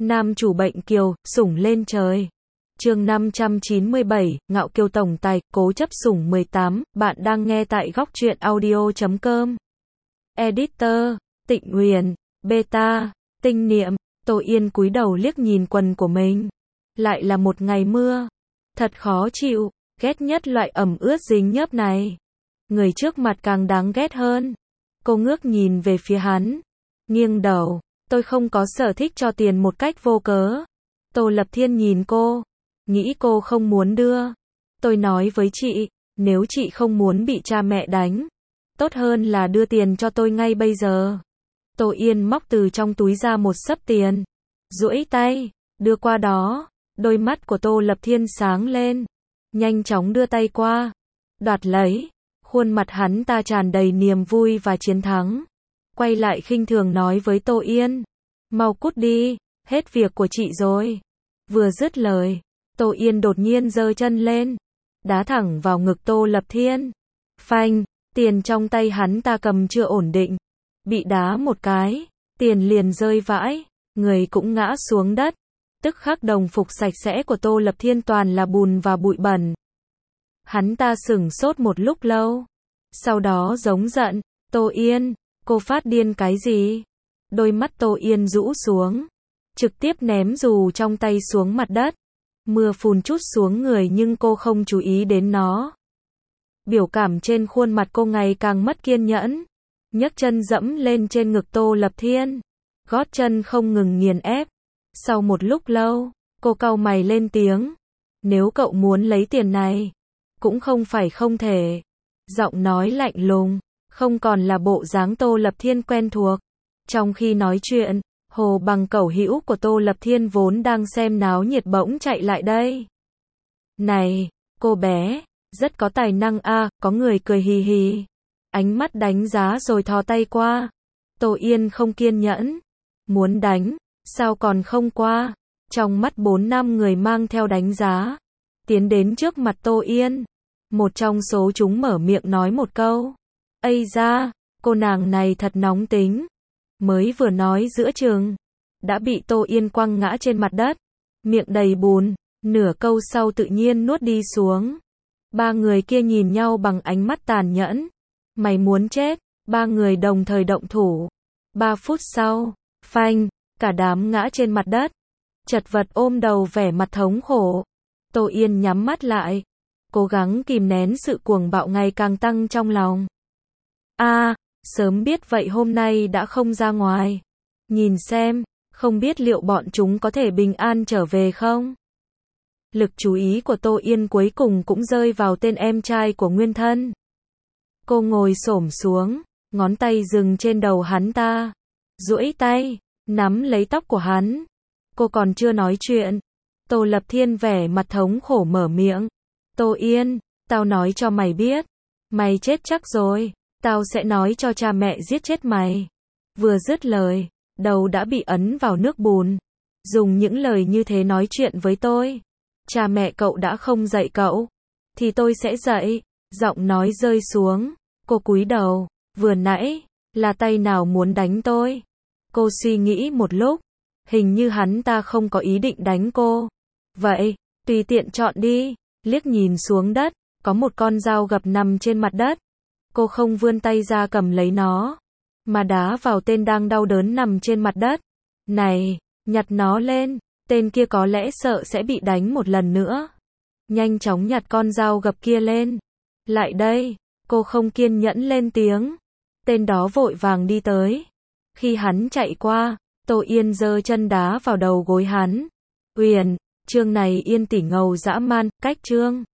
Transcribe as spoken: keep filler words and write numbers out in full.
Nam chủ bệnh kiều, sủng lên trời. Chương năm trăm chín mươi bảy, Ngạo Kiều tổng tài, cố chấp sủng mười tám, bạn đang nghe tại góc truyện audio chấm com. Editor, Tịnh Huyền, Beta, Tinh Niệm, Tô Yên cúi đầu liếc nhìn quần của mình. Lại là một ngày mưa. Thật khó chịu, ghét nhất loại ẩm ướt dính nhớp này. Người trước mặt càng đáng ghét hơn. Cô ngước nhìn về phía hắn. Nghiêng đầu, tôi không có sở thích cho tiền một cách vô cớ. Tô Lập Thiên nhìn cô. Nghĩ cô không muốn đưa. Tôi nói với chị, nếu chị không muốn bị cha mẹ đánh, tốt hơn là đưa tiền cho tôi ngay bây giờ. Tô Yên móc từ trong túi ra một xấp tiền. Duỗi tay, đưa qua đó. Đôi mắt của Tô Lập Thiên sáng lên. Nhanh chóng đưa tay qua. Đoạt lấy. Khuôn mặt hắn ta tràn đầy niềm vui và chiến thắng. Quay lại khinh thường nói với Tô Yên. Mau cút đi, hết việc của chị rồi. Vừa dứt lời, Tô Yên đột nhiên giơ chân lên. Đá thẳng vào ngực Tô Lập Thiên. Phanh, tiền trong tay hắn ta cầm chưa ổn định. Bị đá một cái, tiền liền rơi vãi, người cũng ngã xuống đất. Tức khắc đồng phục sạch sẽ của Tô Lập Thiên toàn là bùn và bụi bẩn. Hắn ta sửng sốt một lúc lâu. Sau đó giống giận, Tô Yên, cô phát điên cái gì? Đôi mắt Tô Yên rũ xuống. Trực tiếp ném dù trong tay xuống mặt đất. Mưa phùn chút xuống người nhưng cô không chú ý đến nó. Biểu cảm trên khuôn mặt cô ngày càng mất kiên nhẫn. Nhấc chân dẫm lên trên ngực Tô Lập Thiên. Gót chân không ngừng nghiền ép. Sau một lúc lâu, cô cau mày lên tiếng. Nếu cậu muốn lấy tiền này, cũng không phải không thể. Giọng nói lạnh lùng, không còn là bộ dáng Tô Lập Thiên quen thuộc. Trong khi nói chuyện, Hồ Bằng cẩu hữu của Tô Lập Thiên vốn đang xem náo nhiệt bỗng chạy lại đây. Này, cô bé, rất có tài năng a, à, có người cười hì hì. Ánh mắt đánh giá rồi thò tay qua. Tô Yên không kiên nhẫn. Muốn đánh, sao còn không qua? Trong mắt bốn năm người mang theo đánh giá. Tiến đến trước mặt Tô Yên. Một trong số chúng mở miệng nói một câu. Ây da, cô nàng này thật nóng tính. Mới vừa nói giữa chừng, đã bị Tô Yên quăng ngã trên mặt đất. Miệng đầy bùn, nửa câu sau tự nhiên nuốt đi xuống. Ba người kia nhìn nhau bằng ánh mắt tàn nhẫn. Mày muốn chết, ba người đồng thời động thủ. Ba phút sau, phanh, cả đám ngã trên mặt đất. Chật vật ôm đầu vẻ mặt thống khổ. Tô Yên nhắm mắt lại. Cố gắng kìm nén sự cuồng bạo ngày càng tăng trong lòng. A, à, sớm biết vậy hôm nay đã không ra ngoài. Nhìn xem, không biết liệu bọn chúng có thể bình an trở về không? Lực chú ý của Tô Yên cuối cùng cũng rơi vào tên em trai của Nguyên Thân. Cô ngồi xổm xuống, ngón tay dừng trên đầu hắn ta. Duỗi tay, nắm lấy tóc của hắn. Cô còn chưa nói chuyện. Tô Lập Thiên vẻ mặt thống khổ mở miệng. Tô Yên, tao nói cho mày biết. Mày chết chắc rồi. Tao sẽ nói cho cha mẹ giết chết mày. Vừa dứt lời, đầu đã bị ấn vào nước bùn. Dùng những lời như thế nói chuyện với tôi. Cha mẹ cậu đã không dạy cậu, thì tôi sẽ dạy. Giọng nói rơi xuống. Cô cúi đầu. Vừa nãy, là tay nào muốn đánh tôi? Cô suy nghĩ một lúc. Hình như hắn ta không có ý định đánh cô. Vậy, tùy tiện chọn đi. Liếc nhìn xuống đất, có một con dao gập nằm trên mặt đất. Cô không vươn tay ra cầm lấy nó, mà đá vào tên đang đau đớn nằm trên mặt đất. Này, nhặt nó lên, tên kia có lẽ sợ sẽ bị đánh một lần nữa. Nhanh chóng nhặt con dao gập kia lên. Lại đây, cô không kiên nhẫn lên tiếng. Tên đó vội vàng đi tới. Khi hắn chạy qua, Tô Yên giơ chân đá vào đầu gối hắn. Huyền, chương này Yên tỷ ngầu dã man, cách chương.